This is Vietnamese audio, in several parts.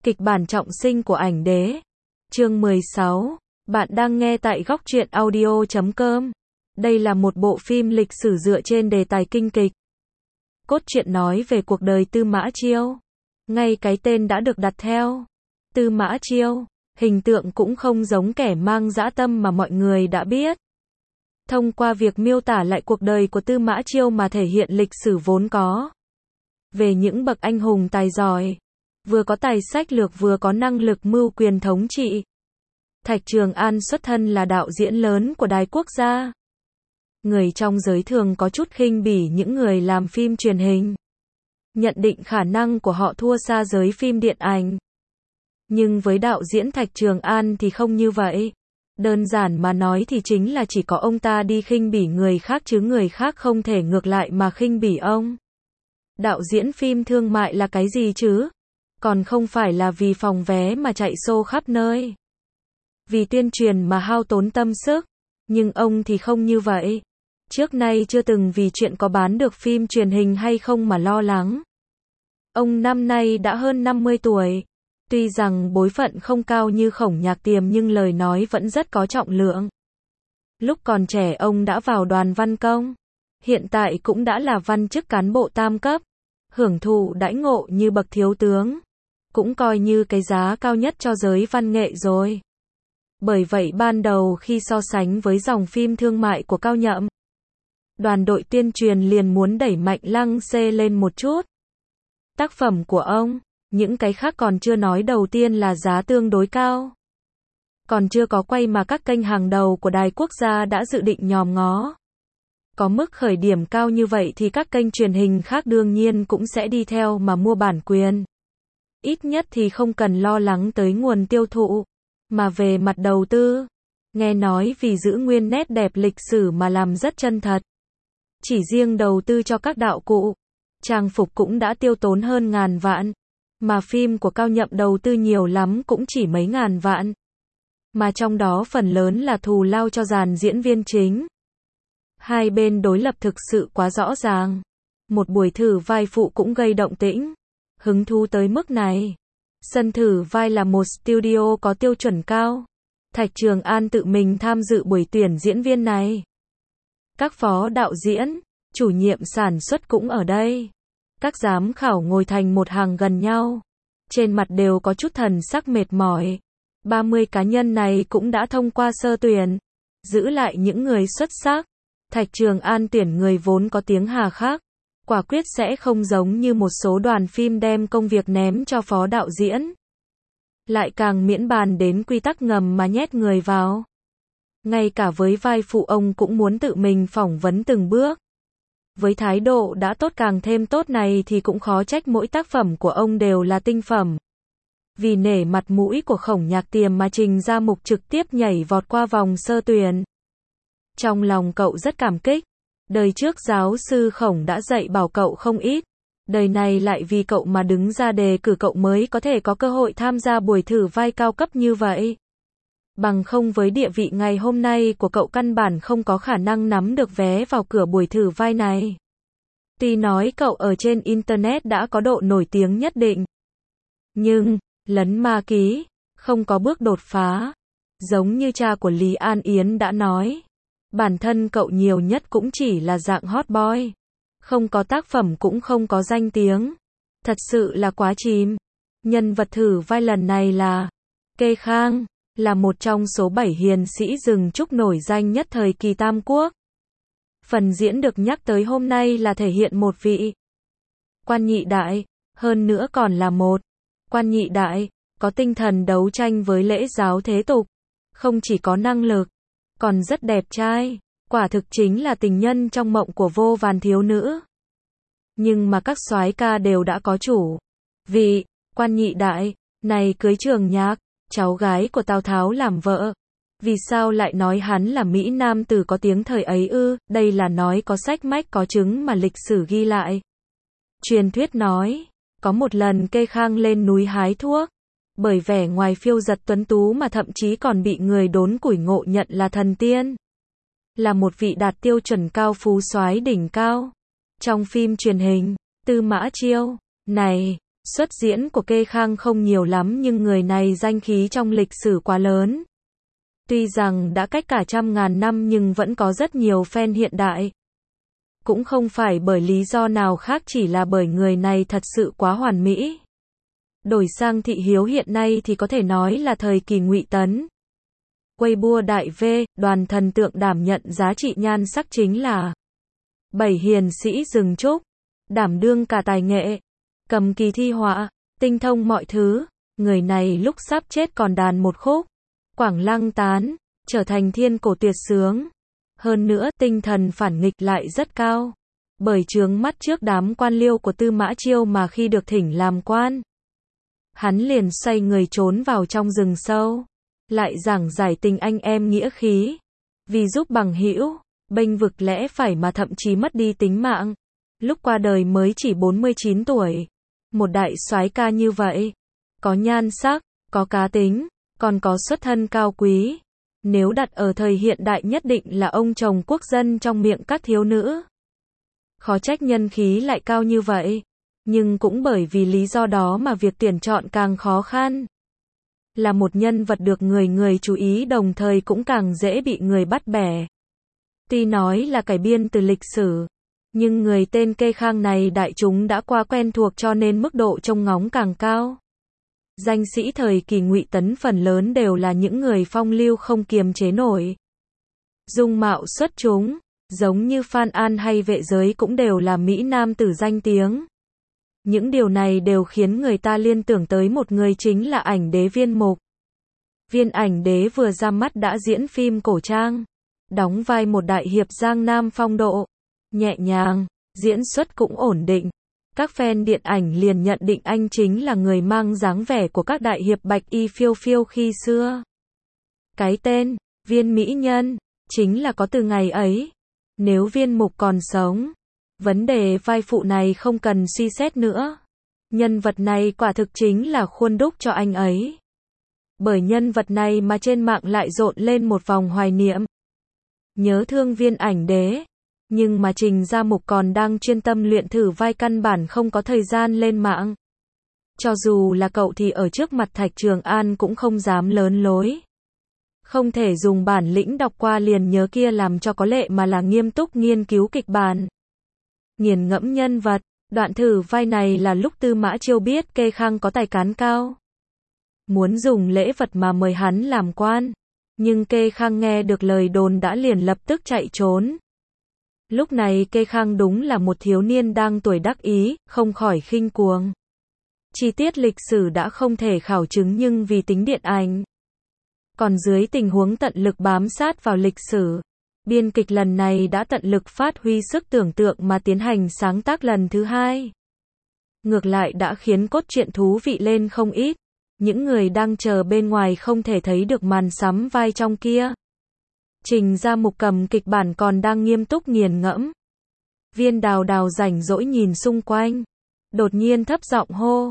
Kịch bản trọng sinh của ảnh đế. Chương 16. Bạn đang nghe tại góc truyện audio.com. Đây là một bộ phim lịch sử dựa trên đề tài kinh kịch. Cốt truyện nói về cuộc đời Tư Mã Chiêu. Ngay cái tên đã được đặt theo. Tư Mã Chiêu, hình tượng cũng không giống kẻ mang dã tâm mà mọi người đã biết. Thông qua việc miêu tả lại cuộc đời của Tư Mã Chiêu mà thể hiện lịch sử vốn có. Về những bậc anh hùng tài giỏi, vừa có tài sách lược vừa có năng lực mưu quyền thống trị. Thạch Trường An xuất thân là đạo diễn lớn của đài quốc gia. Người trong giới thường có chút khinh bỉ những người làm phim truyền hình. Nhận định khả năng của họ thua xa giới phim điện ảnh. Nhưng với đạo diễn Thạch Trường An thì không như vậy. Đơn giản mà nói thì chính là chỉ có ông ta đi khinh bỉ người khác chứ người khác không thể ngược lại mà khinh bỉ ông. Đạo diễn phim thương mại là cái gì chứ? Còn không phải là vì phòng vé mà chạy xô khắp nơi. Vì tuyên truyền mà hao tốn tâm sức. Nhưng ông thì không như vậy. Trước nay chưa từng vì chuyện có bán được phim truyền hình hay không mà lo lắng. Ông năm nay đã hơn 50 tuổi. Tuy rằng bối phận không cao như Khổng Nhạc Tiềm nhưng lời nói vẫn rất có trọng lượng. Lúc còn trẻ ông đã vào đoàn văn công. Hiện tại cũng đã là văn chức cán bộ tam cấp. Hưởng thụ đãi ngộ như bậc thiếu tướng. Cũng coi như cái giá cao nhất cho giới văn nghệ rồi. Bởi vậy ban đầu khi so sánh với dòng phim thương mại của Cao Nhậm, đoàn đội tuyên truyền liền muốn đẩy mạnh Lăng Xê lên một chút. Tác phẩm của ông, những cái khác còn chưa nói, đầu tiên là giá tương đối cao. Còn chưa có quay mà các kênh hàng đầu của đài quốc gia đã dự định nhòm ngó. Có mức khởi điểm cao như vậy thì các kênh truyền hình khác đương nhiên cũng sẽ đi theo mà mua bản quyền. Ít nhất thì không cần lo lắng tới nguồn tiêu thụ. Mà về mặt đầu tư, nghe nói vì giữ nguyên nét đẹp lịch sử mà làm rất chân thật. Chỉ riêng đầu tư cho các đạo cụ, trang phục cũng đã tiêu tốn hơn ngàn vạn. Mà phim của Cao Nhậm đầu tư nhiều lắm cũng chỉ mấy ngàn vạn. Mà trong đó phần lớn là thù lao cho dàn diễn viên chính. Hai bên đối lập thực sự quá rõ ràng. Một buổi thử vai phụ cũng gây động tĩnh. Hứng thú tới mức này. Sân thử vai là một studio có tiêu chuẩn cao. Thạch Trường An tự mình tham dự buổi tuyển diễn viên này. Các phó đạo diễn, chủ nhiệm sản xuất cũng ở đây. Các giám khảo ngồi thành một hàng gần nhau. Trên mặt đều có chút thần sắc mệt mỏi. 30 cá nhân này cũng đã thông qua sơ tuyển. Giữ lại những người xuất sắc. Thạch Trường An tuyển người vốn có tiếng hà khắc. Quả quyết sẽ không giống như một số đoàn phim đem công việc ném cho phó đạo diễn. Lại càng miễn bàn đến quy tắc ngầm mà nhét người vào. Ngay cả với vai phụ ông cũng muốn tự mình phỏng vấn từng bước. Với thái độ đã tốt càng thêm tốt này thì cũng khó trách mỗi tác phẩm của ông đều là tinh phẩm. Vì nể mặt mũi của Khổng Nhạc Tiềm mà Trình Gia Mục trực tiếp nhảy vọt qua vòng sơ tuyển. Trong lòng cậu rất cảm kích. Đời trước giáo sư Khổng đã dạy bảo cậu không ít. Đời này lại vì cậu mà đứng ra đề cử cậu mới có thể có cơ hội tham gia buổi thử vai cao cấp như vậy. Bằng không với địa vị ngày hôm nay của cậu căn bản không có khả năng nắm được vé vào cửa buổi thử vai này. Tuy nói cậu ở trên Internet đã có độ nổi tiếng nhất định. Nhưng, lấn ma ký, không có bước đột phá. Giống như cha của Lý An Yến đã nói. Bản thân cậu nhiều nhất cũng chỉ là dạng hot boy. Không có tác phẩm cũng không có danh tiếng. Thật sự là quá chìm. Nhân vật thử vai lần này là Kê Khang, là một trong số 7 hiền sĩ rừng trúc nổi danh nhất thời kỳ Tam Quốc. Phần diễn được nhắc tới hôm nay là thể hiện một vị quan nhị đại, hơn nữa còn là một quan nhị đại, có tinh thần đấu tranh với lễ giáo thế tục. Không chỉ có năng lực, còn rất đẹp trai. Quả thực chính là tình nhân trong mộng của vô vàn thiếu nữ. Nhưng mà các soái ca đều đã có chủ. Vị quan nhị đại này cưới Trường Nhạc, cháu gái của Tào Tháo làm vợ. Vì sao lại nói hắn là Mỹ Nam tử có tiếng thời ấy ư? Đây là nói có sách mách có chứng mà lịch sử ghi lại. Truyền thuyết nói, có một lần Kê Khang lên núi hái thuốc. Bởi vẻ ngoài phiêu giật tuấn tú mà thậm chí còn bị người đốn củi ngộ nhận là thần tiên. Là một vị đạt tiêu chuẩn cao phú soái đỉnh cao. Trong phim truyền hình, Tư Mã Chiêu, này, Xuất diễn của Kê Khang không nhiều lắm nhưng người này danh khí trong lịch sử quá lớn. Tuy rằng đã cách cả trăm ngàn năm nhưng vẫn có rất nhiều fan hiện đại. Cũng không phải bởi lý do nào khác, chỉ là bởi người này thật sự quá hoàn mỹ. Đổi sang thị hiếu hiện nay thì có thể nói là thời kỳ Ngụy Tấn. Weibo đại V, Đoàn thần tượng đảm nhận giá trị nhan sắc chính là 7 hiền sĩ rừng trúc, đảm đương cả tài nghệ, cầm kỳ thi họa, tinh thông mọi thứ. Người này lúc sắp chết còn đàn một khúc Quảng Lăng Tán, trở thành thiên cổ tuyệt sướng. Hơn nữa, tinh thần phản nghịch lại rất cao. Bởi chướng mắt trước đám quan liêu của Tư Mã Chiêu mà khi được thỉnh làm quan, hắn liền xoay người trốn vào trong rừng sâu, lại giảng giải tình anh em nghĩa khí. Vì giúp bằng hữu, bênh vực lẽ phải mà thậm chí mất đi tính mạng. Lúc qua đời mới chỉ 49 tuổi. Một đại soái ca như vậy, có nhan sắc, có cá tính, còn có xuất thân cao quý. Nếu đặt ở thời hiện đại nhất định là ông chồng quốc dân trong miệng các thiếu nữ. Khó trách nhân khí lại cao như vậy. Nhưng cũng bởi vì lý do đó mà việc tuyển chọn càng khó khăn. Là một nhân vật được người người chú ý đồng thời cũng càng dễ bị người bắt bẻ. Tuy nói là cải biên từ lịch sử, nhưng người tên Kê Khang này đại chúng đã quá quen thuộc cho nên mức độ trông ngóng càng cao. Danh sĩ thời kỳ Ngụy Tấn phần lớn đều là những người phong lưu không kiềm chế nổi. Dung mạo xuất chúng, giống như Phan An hay Vệ Giới cũng đều là mỹ nam tử danh tiếng. Những điều này đều khiến người ta liên tưởng tới một người chính là ảnh đế Viên Mục. Viên ảnh đế vừa ra mắt đã diễn phim cổ trang, đóng vai một đại hiệp giang nam phong độ, nhẹ nhàng, diễn xuất cũng ổn định. Các fan điện ảnh liền nhận định anh chính là người mang dáng vẻ của các đại hiệp bạch y phiêu phiêu khi xưa. Cái tên, Viên Mỹ Nhân, chính là có từ ngày ấy. Nếu Viên Mục còn sống, vấn đề vai phụ này không cần suy xét nữa. Nhân vật này quả thực chính là khuôn đúc cho anh ấy. Bởi nhân vật này mà trên mạng lại rộn lên một vòng hoài niệm. Nhớ thương Viên ảnh đế. Nhưng mà Trình Gia Mục còn đang chuyên tâm luyện thử vai căn bản không có thời gian lên mạng. Cho dù là cậu thì ở trước mặt Thạch Trường An cũng không dám lớn lối. Không thể dùng bản lĩnh đọc qua liền nhớ kia làm cho có lệ mà là nghiêm túc nghiên cứu kịch bản. Nghiền ngẫm nhân vật, đoạn thử vai này là lúc Tư Mã Chiêu biết Kê Khang có tài cán cao. Muốn dùng lễ vật mà mời hắn làm quan. Nhưng Kê Khang nghe được lời đồn đã liền lập tức chạy trốn. Lúc này Kê Khang đúng là một thiếu niên đang tuổi đắc ý, không khỏi khinh cuồng. Chi tiết lịch sử đã không thể khảo chứng nhưng vì tính điện ảnh. Còn dưới tình huống tận lực bám sát vào lịch sử, biên kịch lần này đã tận lực phát huy sức tưởng tượng mà tiến hành sáng tác lần thứ hai. Ngược lại đã khiến cốt truyện thú vị lên không ít. Những người đang chờ bên ngoài không thể thấy được màn sắm vai trong kia. Trình Gia Mục cầm kịch bản còn đang nghiêm túc nghiền ngẫm. Viên Đào Đào rảnh rỗi nhìn xung quanh. Đột nhiên thấp giọng hô.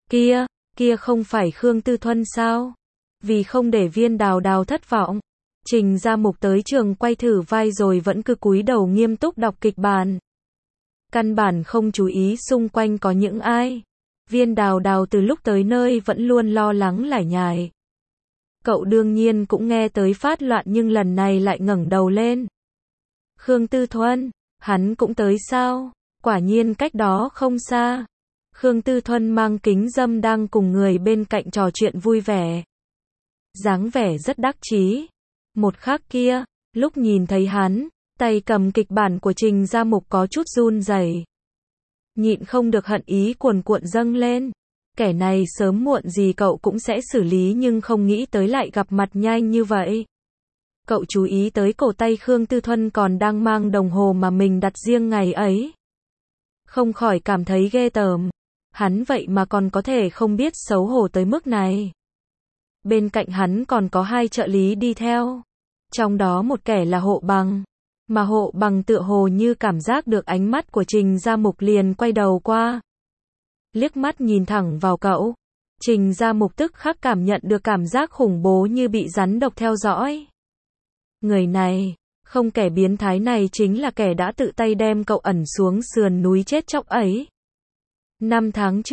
Kia không phải Khương Tư Thuân sao? Vì không để Viên Đào Đào thất vọng, Trình Gia Mục tới trường quay thử vai rồi vẫn cứ cúi đầu nghiêm túc đọc kịch bản. Căn bản không chú ý xung quanh có những ai. Viên Đào Đào từ lúc tới nơi vẫn luôn lo lắng lải nhải. Cậu đương nhiên cũng nghe tới phát loạn nhưng lần này lại ngẩng đầu lên. Khương Tư Thuân, hắn cũng tới sao? Quả nhiên cách đó không xa. Khương Tư Thuân mang kính râm đang cùng người bên cạnh trò chuyện vui vẻ. Dáng vẻ rất đắc chí. Một khắc kia, lúc nhìn thấy hắn, tay cầm kịch bản của Trình Gia Mục có chút run rẩy. Nhịn không được hận ý cuồn cuộn dâng lên. Kẻ này sớm muộn gì cậu cũng sẽ xử lý nhưng không nghĩ tới lại gặp mặt nhanh như vậy. Cậu chú ý tới cổ tay Khương Tư Thuân còn đang mang đồng hồ mà mình đặt riêng ngày ấy. Không khỏi cảm thấy ghê tởm. Hắn vậy mà còn có thể không biết xấu hổ tới mức này. Bên cạnh hắn còn có hai trợ lý đi theo. Trong đó một kẻ là Hộ Bằng. Mà Hộ Bằng tựa hồ như cảm giác được ánh mắt của Trình Gia Mục liền quay đầu qua. Liếc mắt nhìn thẳng vào cậu. Trình Gia Mục tức khắc cảm nhận được cảm giác khủng bố như bị rắn độc theo dõi. Người này, không, kẻ biến thái này chính là kẻ đã tự tay đem cậu ẩn xuống sườn núi chết chóc ấy. 5 tháng trước,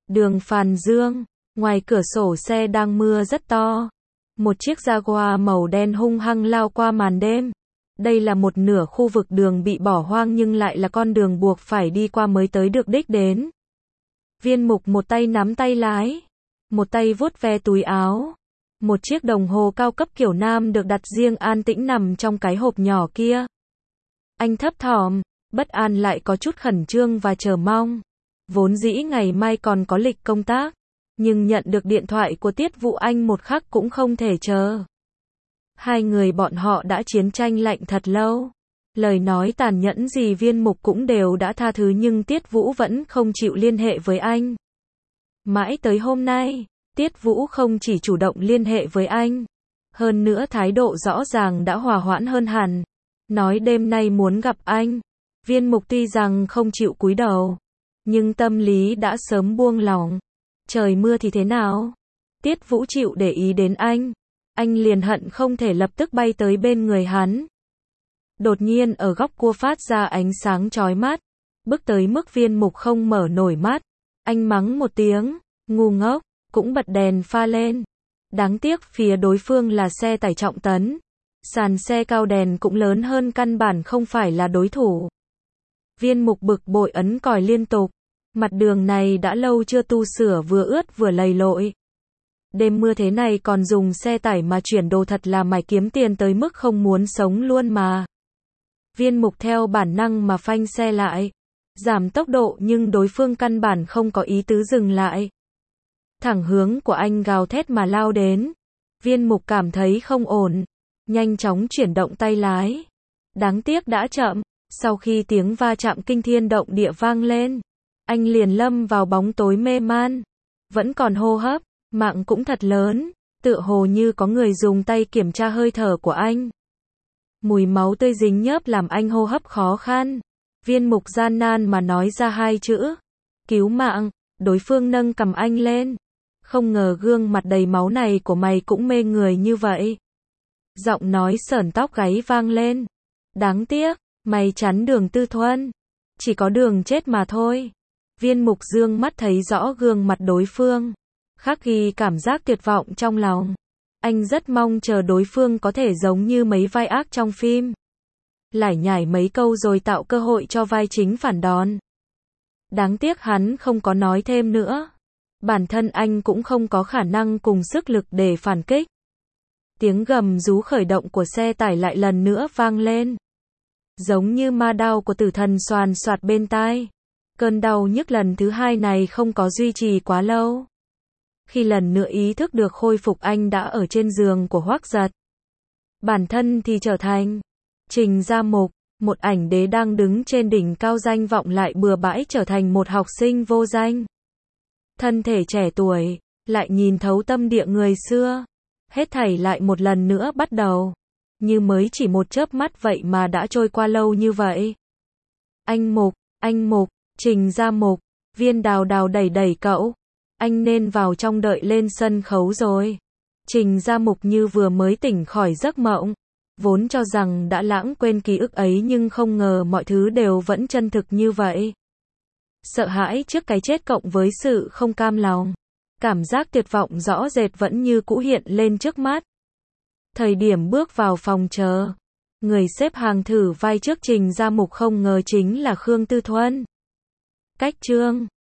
Đường Phàn Dương, ngoài cửa sổ xe đang mưa rất to. Một chiếc Jaguar màu đen hung hăng lao qua màn đêm. Đây là một nửa khu vực đường bị bỏ hoang nhưng lại là con đường buộc phải đi qua mới tới được đích đến. Viên Mục một tay nắm tay lái, một tay vuốt ve túi áo. Một chiếc đồng hồ cao cấp kiểu nam được đặt riêng an tĩnh nằm trong cái hộp nhỏ kia. Anh thấp thỏm, bất an lại có chút khẩn trương và chờ mong. Vốn dĩ ngày mai còn có lịch công tác, nhưng nhận được điện thoại của Tiết Vũ Anh một khắc cũng không thể chờ. Hai người bọn họ đã chiến tranh lạnh thật lâu. Lời nói tàn nhẫn gì Viên Mục cũng đều đã tha thứ nhưng Tiết Vũ vẫn không chịu liên hệ với anh. Mãi tới hôm nay, Tiết Vũ không chỉ chủ động liên hệ với anh, hơn nữa thái độ rõ ràng đã hòa hoãn hơn hẳn. Nói đêm nay muốn gặp anh. Viên Mục tuy rằng không chịu cúi đầu, nhưng tâm lý đã sớm buông lỏng. Trời mưa thì thế nào? Tiết Vũ chịu để ý đến anh liền hận không thể lập tức bay tới bên người hắn. Đột nhiên ở góc cua phát ra ánh sáng chói mắt, bức tới mức Viên Mục không mở nổi mắt. Anh mắng một tiếng, ngu ngốc, cũng bật đèn pha lên. Đáng tiếc phía đối phương là xe tải trọng tấn. Sàn xe cao đèn cũng lớn hơn căn bản không phải là đối thủ. Viên Mục bực bội ấn còi liên tục. Mặt đường này đã lâu chưa tu sửa vừa ướt vừa lầy lội. Đêm mưa thế này còn dùng xe tải mà chuyển đồ thật là mải kiếm tiền tới mức không muốn sống luôn mà. Viên Mục theo bản năng mà phanh xe lại. Giảm tốc độ nhưng đối phương căn bản không có ý tứ dừng lại. Thẳng hướng của anh gào thét mà lao đến. Viên Mục cảm thấy không ổn. Nhanh chóng chuyển động tay lái. Đáng tiếc đã chậm. Sau khi tiếng va chạm kinh thiên động địa vang lên, anh liền lâm vào bóng tối mê man. Vẫn còn hô hấp, mạng cũng thật lớn, tựa hồ như có người dùng tay kiểm tra hơi thở của anh. Mùi máu tươi dính nhớp làm anh hô hấp khó khăn. Viên Mục gian nan mà nói ra hai chữ: cứu mạng. Đối phương nâng cầm anh lên. Không ngờ gương mặt đầy máu này của mày cũng mê người như vậy. Giọng nói sởn tóc gáy vang lên. Đáng tiếc, mày chắn đường Tư Thuân. Chỉ có đường chết mà thôi. Viên Mục dương mắt thấy rõ gương mặt đối phương, khắc ghi cảm giác tuyệt vọng trong lòng. Anh rất mong chờ đối phương có thể giống như mấy vai ác trong phim, lải nhải mấy câu rồi tạo cơ hội cho vai chính phản đòn. Đáng tiếc hắn không có nói thêm nữa. Bản thân anh cũng không có khả năng cùng sức lực để phản kích. Tiếng gầm rú khởi động của xe tải lại lần nữa vang lên. Giống như ma đao của tử thần xoàn xoạt bên tai. Cơn đau nhức lần thứ hai này không có duy trì quá lâu. Khi lần nữa ý thức được khôi phục anh đã ở trên giường của Hoắc Giật. Bản thân thì trở thành Trình Gia Mục, một ảnh đế đang đứng trên đỉnh cao danh vọng lại bừa bãi trở thành một học sinh vô danh. Thân thể trẻ tuổi, lại nhìn thấu tâm địa người xưa. Hết thảy lại một lần nữa bắt đầu. Như mới chỉ một chớp mắt vậy mà đã trôi qua lâu như vậy. Anh Mục, Trình Gia Mục, Viên Đào Đào đẩy đẩy cậu. Anh nên vào trong đợi lên sân khấu rồi. Trình Gia Mục như vừa mới tỉnh khỏi giấc mộng. Vốn cho rằng đã lãng quên ký ức ấy nhưng không ngờ mọi thứ đều vẫn chân thực như vậy. Sợ hãi trước cái chết cộng với sự không cam lòng. Cảm giác tuyệt vọng rõ rệt vẫn như cũ hiện lên trước mắt. Thời điểm bước vào phòng chờ, người xếp hàng thử vai trước Trình Gia Mục không ngờ chính là Khương Tư Thuân. Cách chương